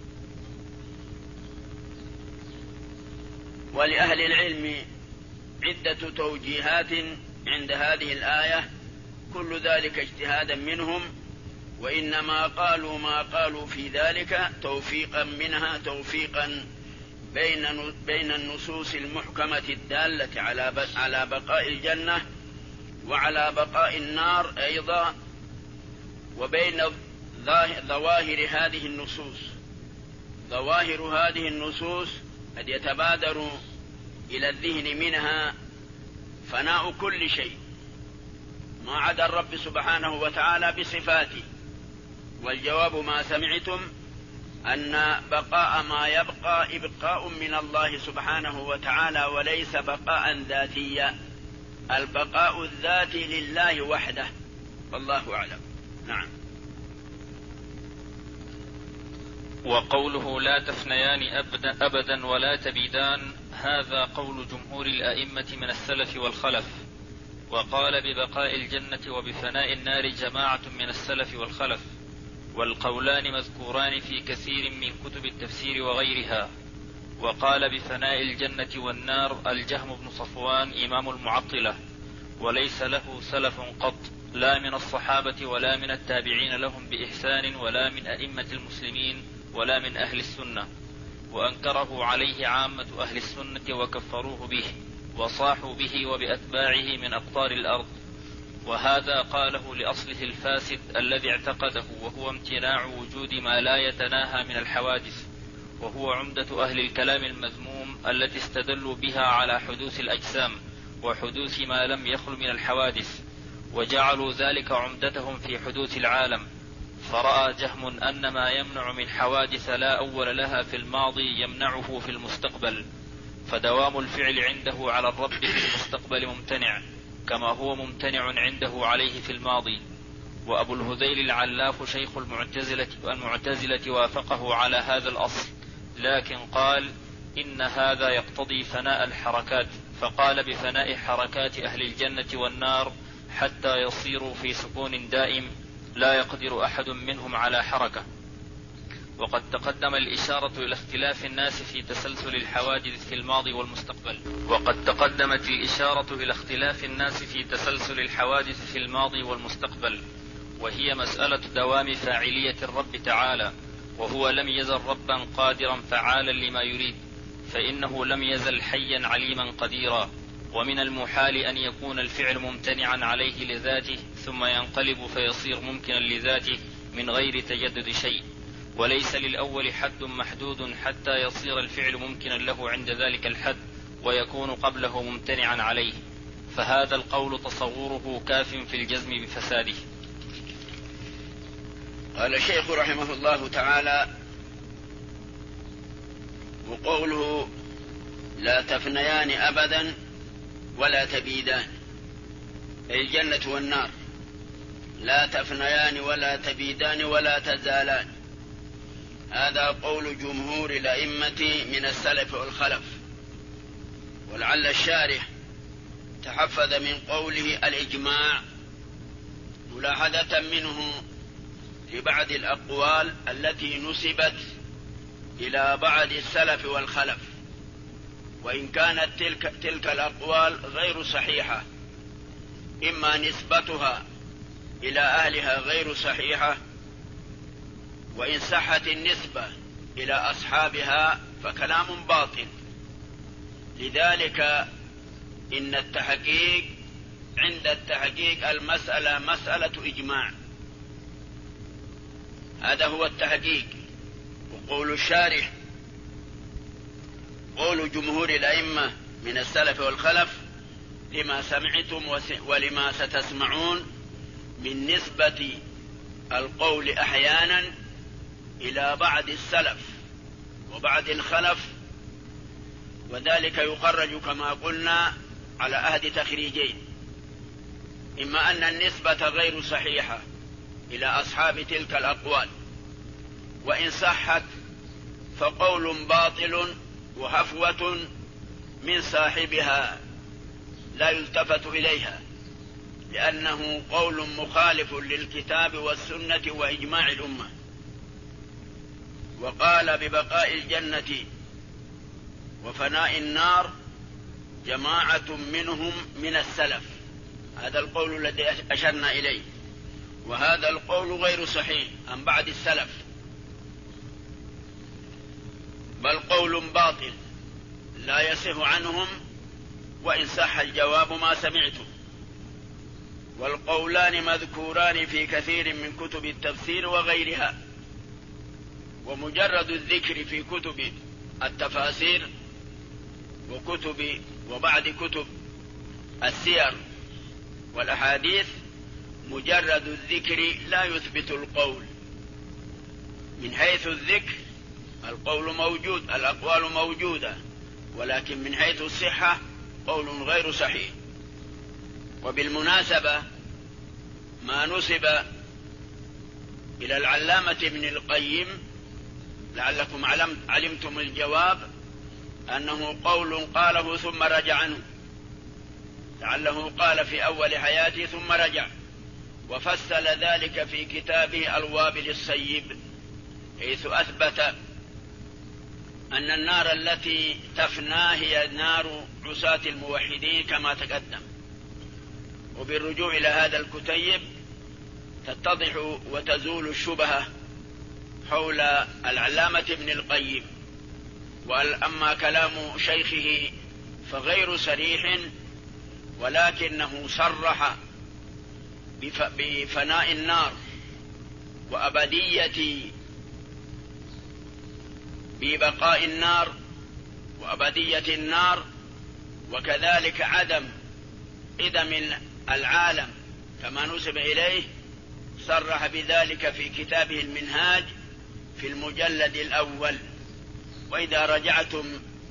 ولأهل العلم عدة توجيهات عند هذه الآية، كل ذلك اجتهادا منهم، وإنما قالوا ما قالوا في ذلك توفيقا منها، توفيقا بين النصوص المحكمة الدالة على بقاء الجنة وعلى بقاء النار أيضا، وبين ظواهر هذه النصوص. ظواهر هذه النصوص قد يتبادر إلى الذهن منها فناء كل شيء ما عدا الرب سبحانه وتعالى بصفاته، والجواب ما سمعتم أن بقاء ما يبقى إبقاء من الله سبحانه وتعالى وليس بقاء ذاتيا، البقاء الذاتي لله وحده، والله أعلم. نعم. وقوله لا تفنيان أبدا ولا تبيدان، هذا قول جمهور الأئمة من السلف والخلف. وقال ببقاء الجنة وبفناء النار جماعة من السلف والخلف، والقولان مذكوران في كثير من كتب التفسير وغيرها. وقال بفناء الجنة والنار الجهم بن صفوان إمام المعطلة، وليس له سلف قط، لا من الصحابة ولا من التابعين لهم بإحسان ولا من أئمة المسلمين ولا من أهل السنة، وأنكره عليه عامة أهل السنة وكفروه به وصاحوا به وبأتباعه من أقطار الأرض. وهذا قاله لأصله الفاسد الذي اعتقده، وهو امتناع وجود ما لا يتناهى من الحوادث، وهو عمدة أهل الكلام المذموم التي استدلوا بها على حدوث الأجسام وحدوث ما لم يخل من الحوادث، وجعلوا ذلك عمدتهم في حدوث العالم. فرأى جهم أن ما يمنع من حوادث لا أول لها في الماضي يمنعه في المستقبل، فدوام الفعل عنده على الرب في المستقبل ممتنع كما هو ممتنع عنده عليه في الماضي. وأبو الهذيل العلاف شيخ المعتزلة وافقه على هذا الأصل، لكن قال إن هذا يقتضي فناء الحركات، فقال بفناء حركات أهل الجنة والنار حتى يصيروا في سكون دائم لا يقدر أحد منهم على حركة. وقد تقدم الإشارة إلى اختلاف الناس في تسلسل الحوادث في الماضي والمستقبل. وقد تقدمت الإشارة إلى اختلاف الناس في تسلسل الحوادث في الماضي والمستقبل، وهي مسألة دوام فاعلية الرب تعالى، وهو لم يزل ربا قادرا فعالا لما يريد، فإنه لم يزل حيا عليما قديرا. ومن المحال أن يكون الفعل ممتنعا عليه لذاته ثم ينقلب فيصير ممكنا لذاته من غير تجدد شيء، وليس للأول حد محدود حتى يصير الفعل ممكنا له عند ذلك الحد ويكون قبله ممتنعا عليه، فهذا القول تصوره كاف في الجزم بفساده. قال الشيخ رحمه الله تعالى: وقوله لا تفنيان أبدا ولا تبيدان، أي الجنة والنار لا تفنيان ولا تبيدان ولا تزالان، هذا قول جمهور الأئمة من السلف والخلف. ولعل الشارح تحفظ من قوله الإجماع ملاحظة منه لبعض الأقوال التي نسبت إلى بعض السلف والخلف، وإن كانت تلك الأقوال غير صحيحة، إما نسبتها إلى أهلها غير صحيحة، وإن صحت النسبة إلى أصحابها فكلام باطل. لذلك إن التحقيق عند التحقيق المسألة مسألة إجماع، هذا هو التحقيق. وقول الشارح قول جمهور الأئمة من السلف والخلف لما سمعتم ولما ستسمعون من نسبة القول أحيانا إلى بعض السلف وبعض الخلف، وذلك يخرج كما قلنا على أحد تخريجين: إما أن النسبة غير صحيحة إلى أصحاب تلك الأقوال، وإن صحت فقول باطل وهفوة من صاحبها لا يلتفت إليها، لأنه قول مخالف للكتاب والسنة وإجماع الأمة. وقال ببقاء الجنة وفناء النار جماعة منهم من السلف، هذا القول الذي أشرنا إليه، وهذا القول غير صحيح عن بعض السلف، بل قول باطل لا يصح عنهم، وإن صح الجواب ما سمعته. والقولان مذكوران في كثير من كتب التفسير وغيرها، ومجرد الذكر في كتب التفاسير وبعض كتب السير والأحاديث مجرد الذكر لا يثبت القول، من حيث الذكر الأقوال موجودة، ولكن من حيث الصحة قول غير صحيح. وبالمناسبة ما نسب إلى العلامة ابن القيم لعلكم علمتم الجواب أنه قول قاله ثم رجع عنه، لعله قال في أول حياته ثم رجع، وفصل ذلك في كتابه الوابل الصيب، حيث أثبت أن النار التي تفنى هي نار عصاة الموحدين كما تقدم. وبالرجوع إلى هذا الكتيب تتضح وتزول الشبهة حول العلامة ابن القيم. وأما كلام شيخه فغير صريح، ولكنه صرح بفناء النار ببقاء النار وأبدية النار، وكذلك عدم قدم العالم كما نسب إليه، صرح بذلك في كتابه المنهاج في المجلد الأول. وإذا رجعتم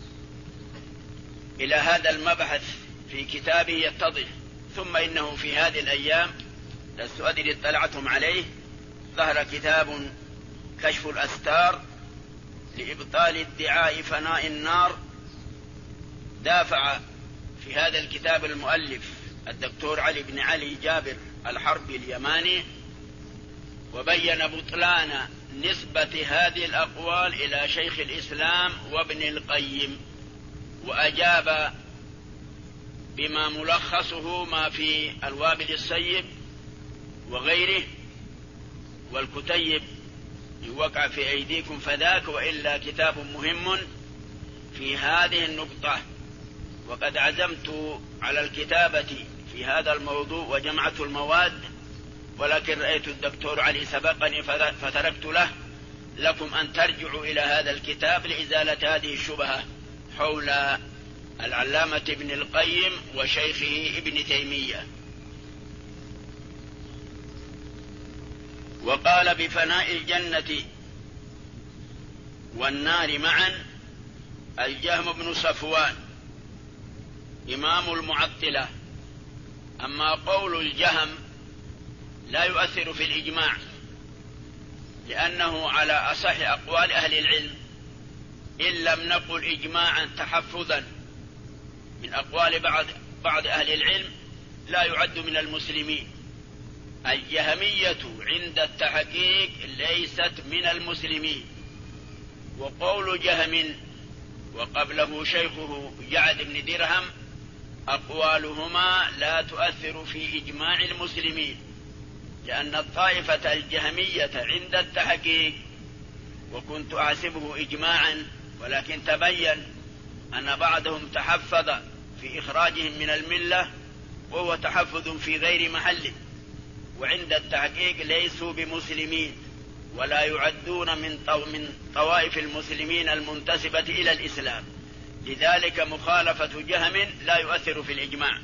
إلى هذا المبحث في كتابه يتضح. ثم إنه في هذه الأيام لست أدري اطلعتم عليه، ظهر كتاب كشف الأستار لإبطال ادعاء فناء النار. دافع في هذا الكتاب المؤلف الدكتور علي بن علي جابر الحربي اليماني، وبين بطلان نسبة هذه الأقوال إلى شيخ الإسلام وابن القيم، وأجاب بما ملخصه ما في الوابل الصيب وغيره، والكتيب يوقع في أيديكم فذاك، وإلا كتاب مهم في هذه النقطة. وقد عزمت على الكتابة في هذا الموضوع وجمعت المواد، ولكن رأيت الدكتور علي سبقني فتركت له لكم أن ترجعوا إلى هذا الكتاب لإزالة هذه الشبهة حول العلامة ابن القيم وشيخه ابن تيمية. وقال بفناء الجنة والنار معا الجهم بن صفوان إمام المعطلة. أما قول الجهم لا يؤثر في الإجماع، لأنه على أصح أقوال أهل العلم، إن لم نقل إجماعا تحفظا من أقوال بعض أهل العلم، لا يعد من المسلمين. الجهمية عند التحقيق ليست من المسلمين. وقول جهم وقبله شيخه جعد بن درهم أقوالهما لا تؤثر في إجماع المسلمين، لأن الطائفة الجهمية عند التحقيق، وكنت أحسبه إجماعا، ولكن تبين أن بعضهم تحفظ في إخراجهم من الملة، وهو تحفظ في غير محله، وعند التحقيق ليسوا بمسلمين ولا يعدون من طوائف المسلمين المنتسبة إلى الإسلام. لذلك مخالفة جهم لا يؤثر في الإجماع.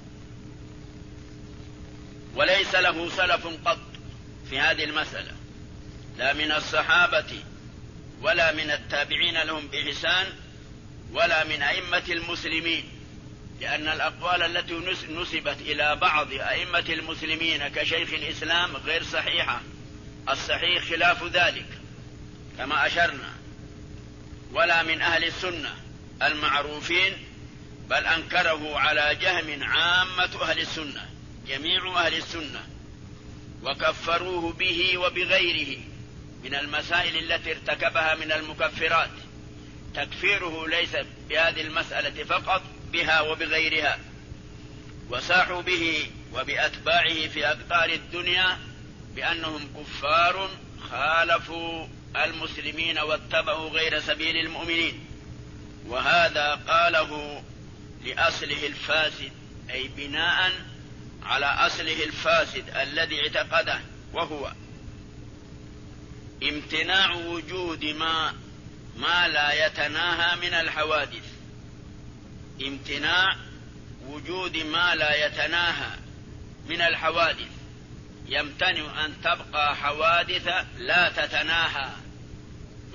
وليس له سلف قط في هذه المسألة، لا من الصحابة ولا من التابعين لهم بإحسان ولا من أئمة المسلمين، لأن الأقوال التي نسبت إلى بعض أئمة المسلمين كشيخ الإسلام غير صحيحة، الصحيح خلاف ذلك كما أشرنا. ولا من أهل السنة المعروفين، بل أنكره على جهم عامة أهل السنة، جميع أهل السنة، وكفروه به وبغيره من المسائل التي ارتكبها من المكفرات. تكفيره ليس بهذه المسألة فقط، بها وبغيرها. وساحوا به وبأتباعه في أقطار الدنيا بأنهم كفار خالفوا المسلمين واتبعوا غير سبيل المؤمنين. وهذا قاله لأصله الفاسد، أي بناء على أصله الفاسد الذي اعتقده، وهو امتناع وجود ما لا يتناهى من الحوادث. امتناع وجود ما لا يتناهى من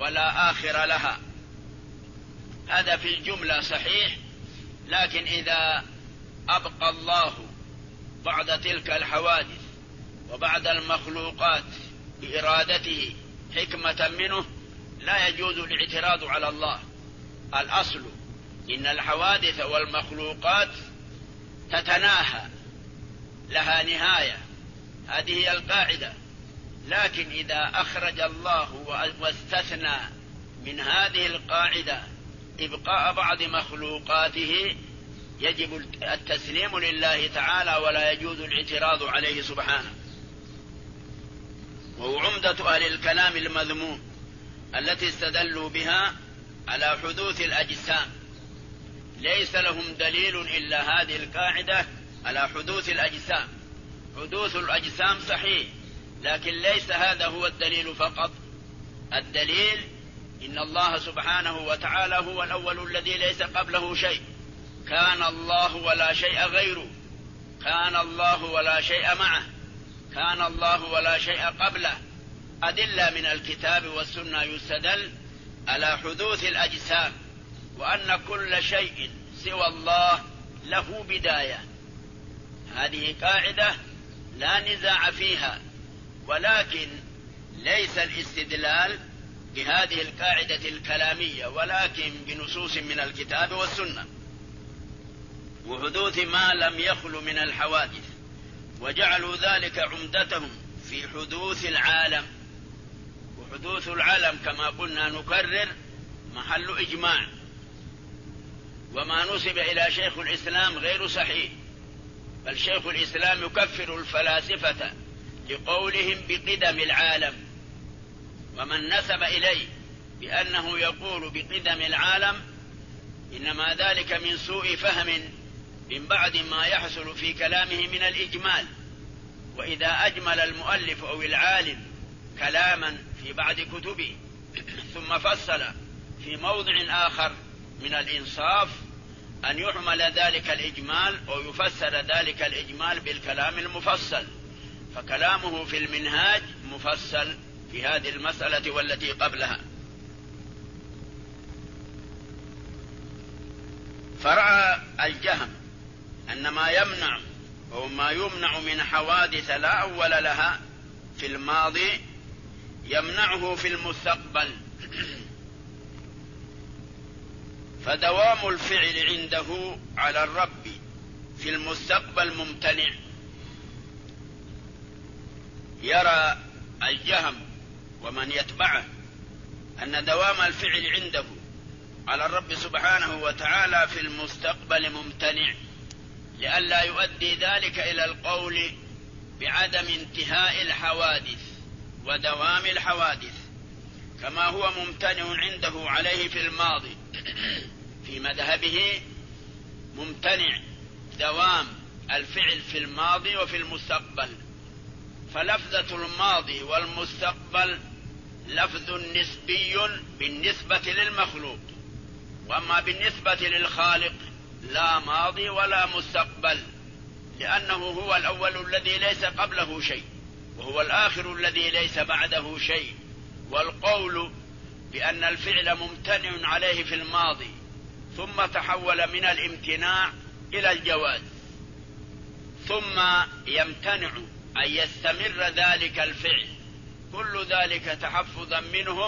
ولا آخر لها. هذا في الجملة صحيح، لكن إذا أبقى الله بعد تلك الحوادث وبعد المخلوقات بإرادته حكمة منه لا يجوز الاعتراض على الله. الأصل إن الحوادث والمخلوقات تتناهى، لها نهاية، هذه هي القاعدة. لكن إذا أخرج الله واستثنى من هذه القاعدة إبقاء بعض مخلوقاته يجب التسليم لله تعالى ولا يجوز الاعتراض عليه سبحانه. وهو عمدة أهل الكلام المذموم التي استدلوا بها على حدوث الأجسام. ليس لهم دليل إلا هذه القاعدة على حدوث الأجسام. حدوث الأجسام صحيح، لكن ليس هذا هو الدليل فقط. الدليل إن الله سبحانه وتعالى هو الأول الذي ليس قبله شيء. كان الله ولا شيء غيره، كان الله ولا شيء معه، كان الله ولا شيء قبله. أدلة من الكتاب والسنة يستدل على حدوث الأجسام، وأن كل شيء سوى الله له بداية. هذه قاعدة لا نزاع فيها، ولكن ليس الاستدلال بهذه القاعدة الكلامية، ولكن بنصوص من الكتاب والسنة وحدوث ما لم يخل من الحوادث. وجعلوا ذلك عمدتهم في حدوث العالم. وحدوث العالم كما قلنا نكرر محل إجماع، وما نسب إلى شيخ الإسلام غير صحيح، بل شيخ الإسلام يكفر الفلاسفة لقولهم بقدم العالم. ومن نسب إليه بأنه يقول بقدم العالم إنما ذلك من سوء فهم من بعد ما يحصل في كلامه من الإجمال. وإذا أجمل المؤلف أو العالم كلاما في بعض كتبه ثم فصل في موضع آخر من الإنصاف أن يحمل ذلك الإجمال أو يفسر ذلك الإجمال بالكلام المفصل. فكلامه في المنهاج مفصل في هذه المسألة والتي قبلها. فرأى الجهم أن ما يمنع أو ما يمنع من حوادث لا أول لها في الماضي يمنعه في المستقبل، فدوام الفعل عنده على الرب في المستقبل ممتنع. يرى الجهم ومن يتبعه أن دوام الفعل عنده على الرب سبحانه وتعالى في المستقبل ممتنع، لئلا يؤدي ذلك إلى القول بعدم انتهاء الحوادث ودوام الحوادث، كما هو ممتنع عنده عليه في الماضي. في مذهبه ممتنع دوام الفعل في الماضي وفي المستقبل. فلفظة الماضي والمستقبل لفظ نسبي بالنسبة للمخلوق، وأما بالنسبة للخالق لا ماضي ولا مستقبل، لأنه هو الأول الذي ليس قبله شيء، وهو الآخر الذي ليس بعده شيء. والقول بأن الفعل ممتنع عليه في الماضي ثم تحول من الامتناع إلى الجواز ثم يمتنع أن يستمر ذلك الفعل، كل ذلك تحفظا منهم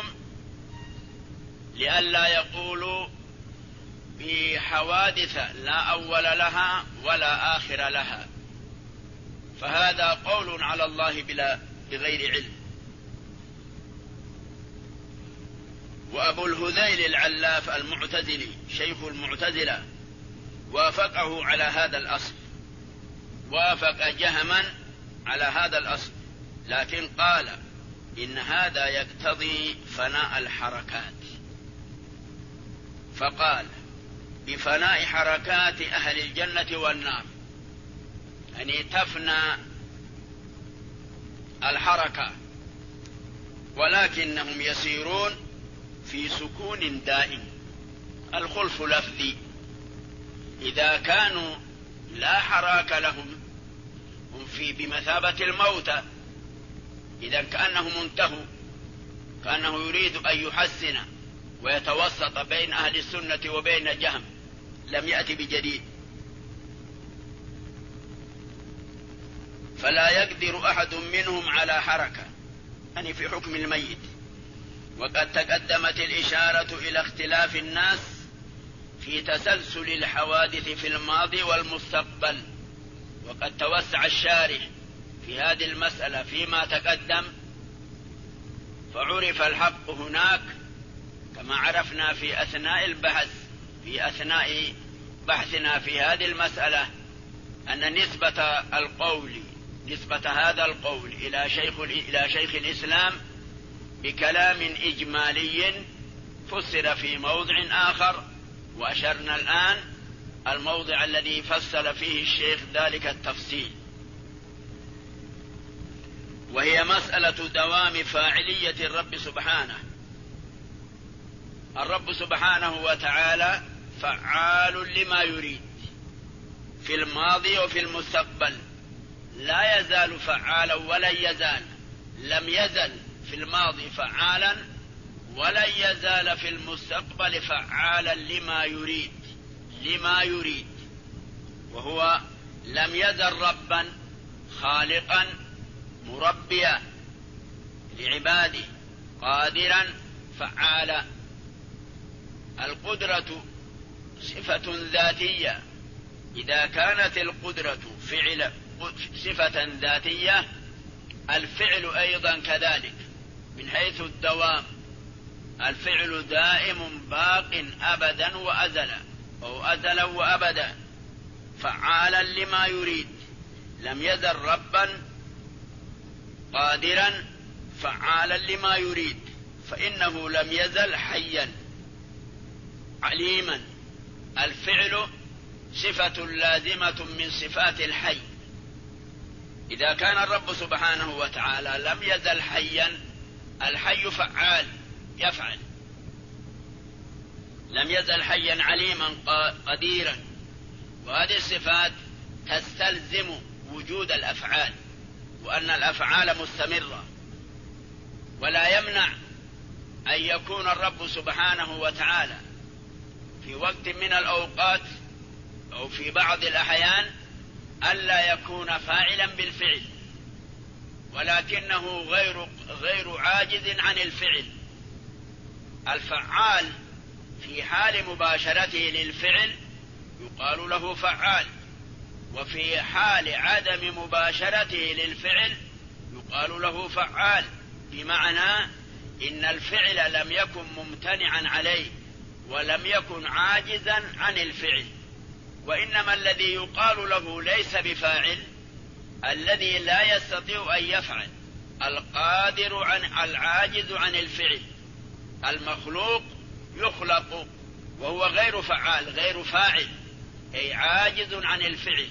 لئلا يقولوا بحوادث لا أول لها ولا آخر لها. فهذا قول على الله بغير علم. وأبو الهذيل العلاف المعتزلي شيخ المعتزلة وافقه على هذا الأصل، وافق جهما على هذا الأصل، لكن قال إن هذا يقتضي فناء الحركات، فقال بفناء حركات أهل الجنة والنار، يعني تفنى الحركة، ولكنهم يسيرون في سكون دائم. الخلف لفظي، إذا كانوا لا حراك لهم هم في بمثابة الموتى، إذا كأنهم انتهوا كأنه يريد أن يحسن ويتوسط بين أهل السنة وبين جهم، لم يأتي بجديد. فلا يقدر أحد منهم على حركة، يعني في حكم الميت. وقد تقدمت الإشارة إلى اختلاف الناس في تسلسل الحوادث في الماضي والمستقبل، وقد توسع الشارح في هذه المسألة فيما تقدم، فعرف الحق هناك كما عرفنا في أثناء البحث، في أثناء بحثنا في هذه المسألة، أن نسبة هذا القول إلى شيخ الإسلام بكلام إجمالي فسر في موضع آخر، وأشرنا الآن الموضع الذي فصل فيه الشيخ ذلك التفصيل، وهي مسألة دوام فاعلية الرب سبحانه. الرب سبحانه وتعالى فعال لما يريد في الماضي وفي المستقبل، لا يزال فعالا ولن يزال، لم يزل في الماضي فعالا ولن يزال في المستقبل فعالا لما يريد، وهو لم يزل ربا خالقا مربيا لعباده قادرا فعالا. القدرة صفة ذاتية، إذا كانت القدرة صفة ذاتية، الفعل أيضا كذلك من حيث الدوام، الفعل دائم باق أبدا وأزلا، أو أزلا وأبدا، فعالا لما يريد. لم يزل ربا قادرا فعالا لما يريد، فإنه لم يزل حيا عليما. الفعل صفة لازمة من صفات الحي. إذا كان الرب سبحانه وتعالى لم يزل حيا، الحي فعال يفعل، لم يزل حيا عليما قديرا، وهذه الصفات تستلزم وجود الأفعال، وأن الأفعال مستمرة، ولا يمنع أن يكون الرب سبحانه وتعالى في وقت من الأوقات أو في بعض الأحيان ألا يكون فاعلا بالفعل، ولكنه غير عاجز عن الفعل. الفعال في حال مباشرته للفعل يقال له فعال، وفي حال عدم مباشرته للفعل يقال له فعال، بمعنى إن الفعل لم يكن ممتنعا عليه ولم يكن عاجزا عن الفعل، وإنما الذي يقال له ليس بفاعل الذي لا يستطيع أن يفعل، القادر العاجز عن الفعل. المخلوق يخلق وهو غير فعال غير فاعل، أي عاجز عن الفعل،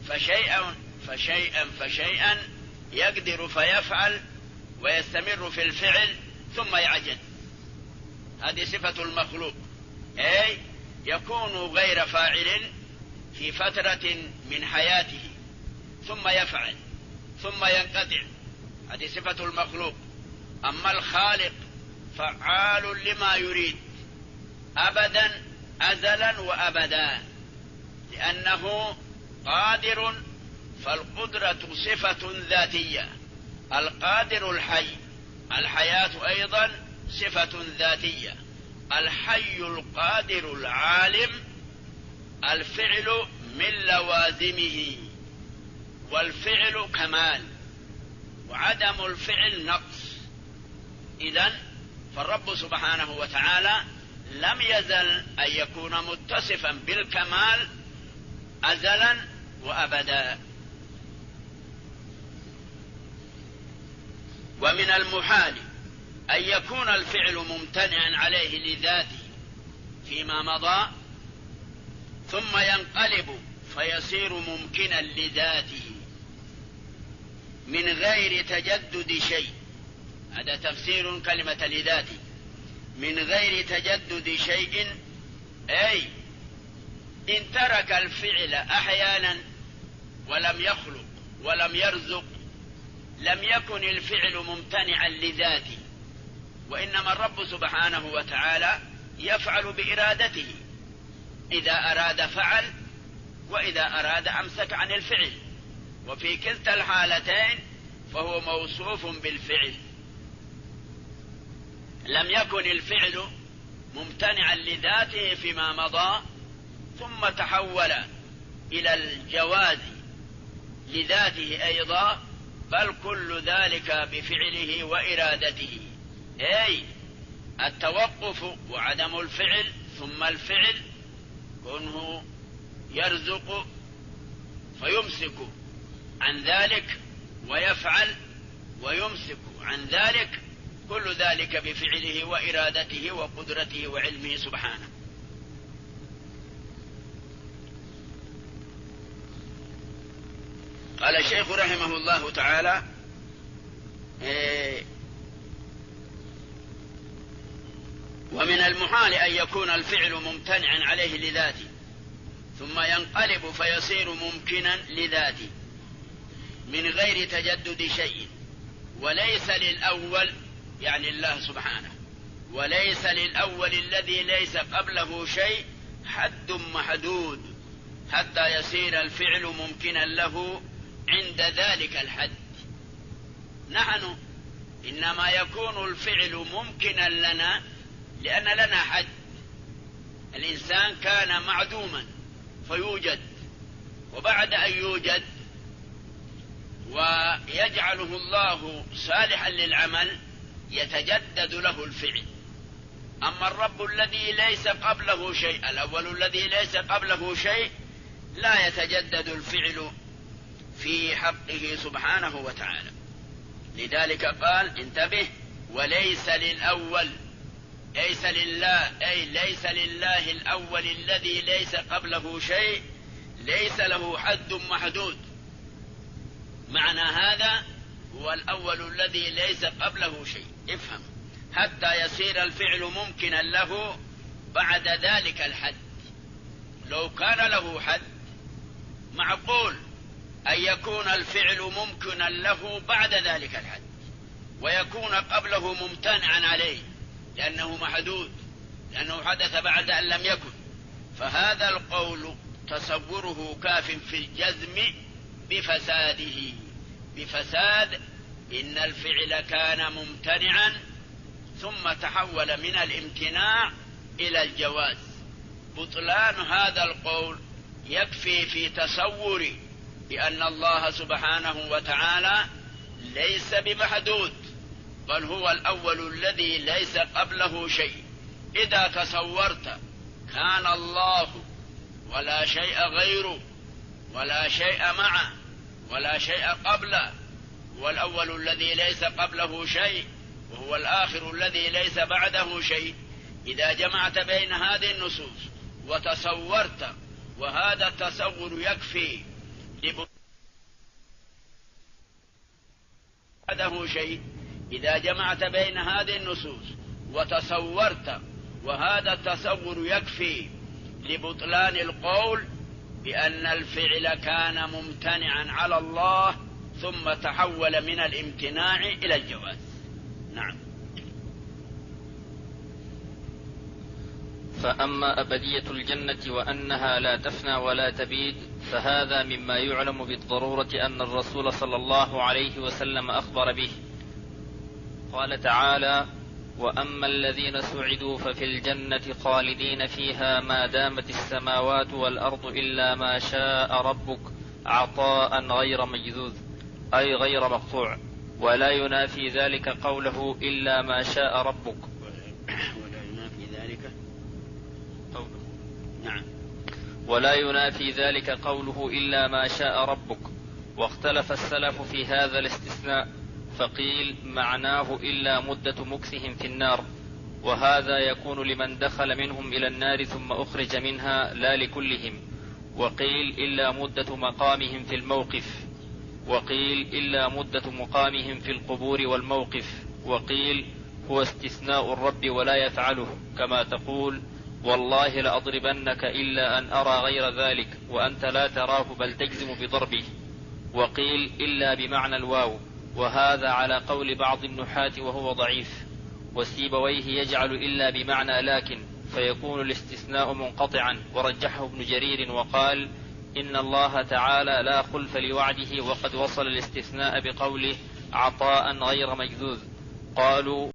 فشيئا يقدر فيفعل ويستمر في الفعل ثم يعجز. هذه صفة المخلوق، أي يكون غير فاعل في فترة من حياته ثم يفعل ثم ينقطع، هذه صفة المخلوق. أما الخالق فعال لما يريد أبدا أزلا وأبدا، لأنه قادر، فالقدرة صفة ذاتية. القادر الحي، الحياة أيضا صفة ذاتية. الحي القادر العالم، الفعل من لوازمه، والفعل كمال وعدم الفعل نقص. إذن فالرب سبحانه وتعالى لم يزل أن يكون متصفا بالكمال أزلا وأبدا. ومن المحال أن يكون الفعل ممتنعا عليه لذاته فيما مضى ثم ينقلب فيصير ممكنا لذاته من غير تجدد شيء. هذا تفسير كلمة لذاته، من غير تجدد شيء، أي إن ترك الفعل أحيانا ولم يخلق ولم يرزق لم يكن الفعل ممتنعا لذاته، وإنما الرب سبحانه وتعالى يفعل بإرادته، إذا أراد فعل، وإذا أراد أمسك عن الفعل، وفي كلتا الحالتين فهو موصوف بالفعل. لم يكن الفعل ممتنعا لذاته فيما مضى ثم تحول إلى الجواز لذاته أيضا، بل كل ذلك بفعله وإرادته، أي التوقف وعدم الفعل ثم الفعل، كونه يرزق فيمسك عن ذلك ويفعل ويمسك عن ذلك، كل ذلك بفعله وإرادته وقدرته وعلمه سبحانه. قال الشيخ رحمه الله تعالى: ومن المحال أن يكون الفعل ممتنعا عليه لذاته ثم ينقلب فيصير ممكنا لذاته من غير تجدد شيء، وليس للأول، يعني الله سبحانه، وليس للأول الذي ليس قبله شيء حد محدود حتى يصير الفعل ممكنا له عند ذلك الحد. نحن إنما يكون الفعل ممكنا لنا لأن لنا حد. الإنسان كان معدوما فيوجد، وبعد أن يوجد ويجعله الله صالحا للعمل يتجدد له الفعل. أما الرب الذي ليس قبله شيء، الأول الذي ليس قبله شيء، لا يتجدد الفعل في حقه سبحانه وتعالى. لذلك قال: انتبه، وليس للأول، ليس لله، أي ليس لله الأول الذي ليس قبله شيء، ليس له حد محدود. معنى هذا هو الأول الذي ليس قبله شيء. افهم، حتى يصير الفعل ممكنا له بعد ذلك الحد. لو كان له حد معقول أن يكون الفعل ممكنا له بعد ذلك الحد، ويكون قبله ممتنعا عليه لأنه محدود، لأنه حدث بعد أن لم يكن. فهذا القول تصوره كاف في الجزم بفساده، بفساد إن الفعل كان ممتنعا ثم تحول من الامتناع إلى الجواز. بطلان هذا القول يكفي في تصور بأن الله سبحانه وتعالى ليس بمحدود، بل هو الأول الذي ليس قبله شيء. إذا تصورت كان الله ولا شيء غيره ولا شيء معه ولا شيء قبله، هو الأول الذي ليس قبله شيء وهو الآخر الذي ليس بعده شيء. إذا جمعت بين هذه النصوص وتصورت، وهذا التصور يكفي بعده شيء، إذا جمعت بين هذه النصوص وتصورت، وهذا التصور يكفي لبطلان القول بأن الفعل كان ممتنعا على الله ثم تحول من الامتناع إلى الجواز. نعم. فأما أبدية الجنة وأنها لا تفنى ولا تبيد، فهذا مما يعلم بالضرورة أن الرسول صلى الله عليه وسلم أخبر به. قال تعالى: وأما الذين سعدوا ففي الجنة خالدين فيها ما دامت السماوات والأرض إلا ما شاء ربك عطاء غير مجذوذ، أي غير مقطوع، ولا ينافي ذلك قوله إلا ما شاء ربك. ولا ينافي ذلك قوله. نعم. ولا ينافي ذلك قوله إلا ما شاء ربك. واختلف السلف في هذا الاستثناء، فقيل معناه إلا مدة مكثهم في النار، وهذا يكون لمن دخل منهم إلى النار ثم أخرج منها لا لكلهم. وقيل إلا مدة مقامهم في الموقف، وقيل إلا مدة مقامهم في القبور والموقف، وقيل هو استثناء الرب ولا يفعله، كما تقول: والله لأضربنك إلا أن أرى غير ذلك، وأنت لا تراه بل تجزم بضربه. وقيل إلا بمعنى الواو، وهذا على قول بعض النحاة وهو ضعيف. وسيبويه يجعل إلا بمعنى لكن فيكون الاستثناء منقطعا، ورجحه ابن جرير وقال إن الله تعالى لا خلف لوعده، وقد وصل الاستثناء بقوله عطاء غير مجذوذ. قالوا